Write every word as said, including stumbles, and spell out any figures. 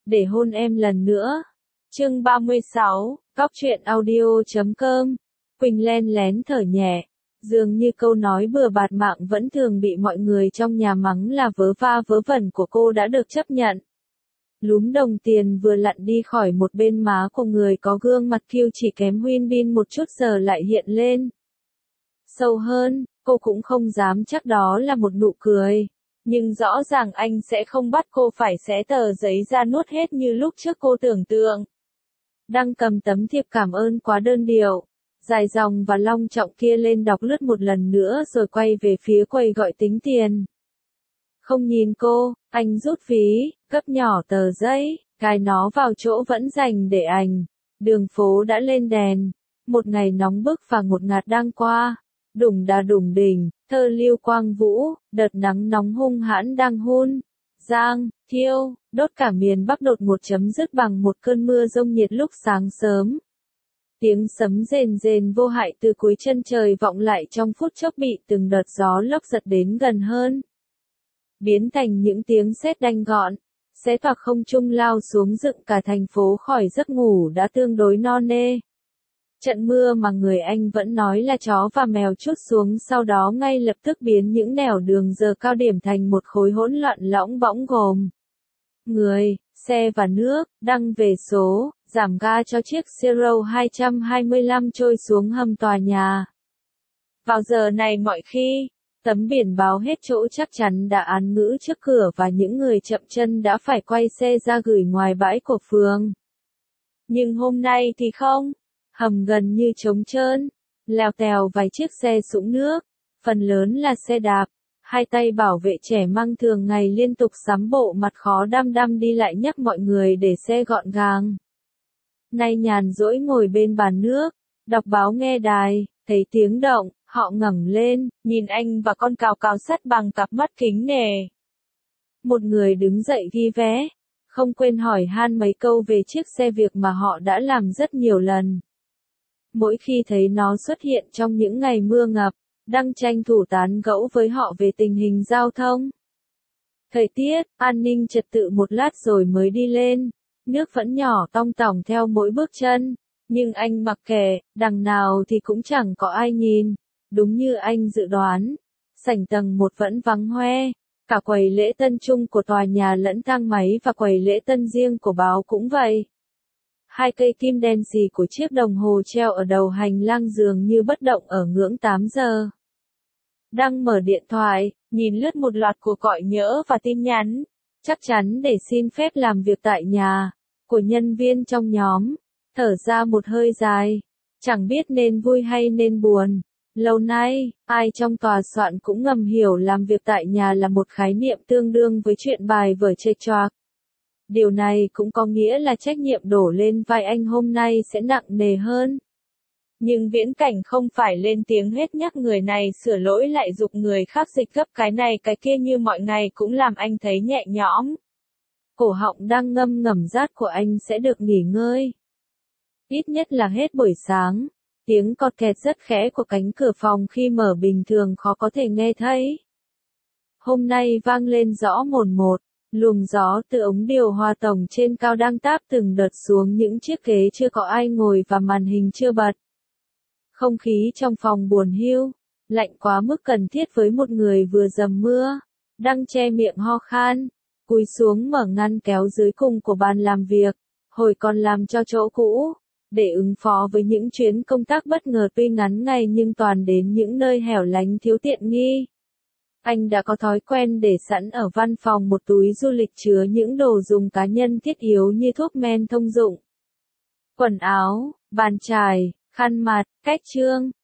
để hôn em lần nữa. Chương ba mươi sáu, Góc truyện audio chấm com. Quỳnh len lén thở nhẹ. Dường như câu nói bừa bạt mạng vẫn thường bị mọi người trong nhà mắng là vớ va vớ vẩn của cô đã được chấp nhận. Lúm đồng tiền vừa lặn đi khỏi một bên má của người có gương mặt kiêu chỉ kém Huyên Bin một chút giờ lại hiện lên. Sâu hơn, cô cũng không dám chắc đó là một nụ cười. Nhưng rõ ràng anh sẽ không bắt cô phải xé tờ giấy ra nuốt hết như lúc trước cô tưởng tượng. Đang cầm tấm thiệp cảm ơn quá đơn điệu, dài dòng và long trọng kia lên đọc lướt một lần nữa rồi quay về phía quầy gọi tính tiền. Không nhìn cô, anh rút ví, cấp nhỏ tờ giấy, cài nó vào chỗ vẫn dành để ảnh. Đường phố đã lên đèn, một ngày nóng bức và ngột ngạt đang qua. Đùng đà đùng đỉnh, thơ Lưu Quang Vũ, đợt nắng nóng hung hãn đang hun, giang, thiêu, đốt cả miền Bắc đột ngột chấm dứt bằng một cơn mưa rông nhiệt lúc sáng sớm. Tiếng sấm rền rền vô hại từ cuối chân trời vọng lại trong phút chốc bị từng đợt gió lốc giật đến gần hơn. Biến thành những tiếng sét đanh gọn, xé toạc không trung lao xuống dựng cả thành phố khỏi giấc ngủ đã tương đối no nê. Trận mưa mà người Anh vẫn nói là chó và mèo trút xuống sau đó ngay lập tức biến những nẻo đường giờ cao điểm thành một khối hỗn loạn lõng bõng gồm người, xe và nước, đăng về số, giảm ga cho chiếc Zero hai hai lăm trôi xuống hầm tòa nhà. Vào giờ này mọi khi, tấm biển báo hết chỗ chắc chắn đã án ngữ trước cửa và những người chậm chân đã phải quay xe ra gửi ngoài bãi của phường. Nhưng hôm nay thì không. Hầm gần như trống trơn, lèo tèo vài chiếc xe sũng nước, phần lớn là xe đạp, hai tay bảo vệ trẻ măng thường ngày liên tục sắm bộ mặt khó đăm đăm đi lại nhắc mọi người để xe gọn gàng. Nay nhàn rỗi ngồi bên bàn nước, đọc báo nghe đài, thấy tiếng động, họ ngẩng lên, nhìn anh và con cào cào sắt bằng cặp mắt kính nể. Một người đứng dậy ghi vé, không quên hỏi han mấy câu về chiếc xe việc mà họ đã làm rất nhiều lần. Mỗi khi thấy nó xuất hiện trong những ngày mưa ngập, đang tranh thủ tán gẫu với họ về tình hình giao thông. Thời tiết, an ninh trật tự một lát rồi mới đi lên, nước vẫn nhỏ tong tỏng theo mỗi bước chân, nhưng anh mặc kệ, đằng nào thì cũng chẳng có ai nhìn, đúng như anh dự đoán. Sảnh tầng một vẫn vắng hoe, cả quầy lễ tân chung của tòa nhà lẫn thang máy và quầy lễ tân riêng của báo cũng vậy. Hai cây kim đen xì của chiếc đồng hồ treo ở đầu hành lang dường như bất động ở ngưỡng tám giờ. Đang mở điện thoại, nhìn lướt một loạt cuộc gọi nhỡ và tin nhắn, chắc chắn để xin phép làm việc tại nhà, của nhân viên trong nhóm, thở ra một hơi dài, chẳng biết nên vui hay nên buồn. Lâu nay, ai trong tòa soạn cũng ngầm hiểu làm việc tại nhà là một khái niệm tương đương với chuyện bài vở chệch choạc. Điều này cũng có nghĩa là trách nhiệm đổ lên vai anh hôm nay sẽ nặng nề hơn. Nhưng viễn cảnh không phải lên tiếng hết nhắc người này sửa lỗi lại giục người khác dịch gấp cái này cái kia như mọi ngày cũng làm anh thấy nhẹ nhõm. Cổ họng đang ngâm ngầm rát của anh sẽ được nghỉ ngơi. Ít nhất là hết buổi sáng, tiếng cọt kẹt rất khẽ của cánh cửa phòng khi mở bình thường khó có thể nghe thấy. Hôm nay vang lên rõ mồn một. Luồng gió từ ống điều hòa tổng trên cao đang táp từng đợt xuống những chiếc ghế chưa có ai ngồi và màn hình chưa bật. Không khí trong phòng buồn hiu, lạnh quá mức cần thiết với một người vừa dầm mưa, đang che miệng ho khan, cúi xuống mở ngăn kéo dưới cùng của bàn làm việc, hồi còn làm cho chỗ cũ, để ứng phó với những chuyến công tác bất ngờ tuy ngắn ngày nhưng toàn đến những nơi hẻo lánh thiếu tiện nghi. Anh đã có thói quen để sẵn ở văn phòng một túi du lịch chứa những đồ dùng cá nhân thiết yếu như thuốc men thông dụng, quần áo, bàn chải, khăn mặt, cách chương,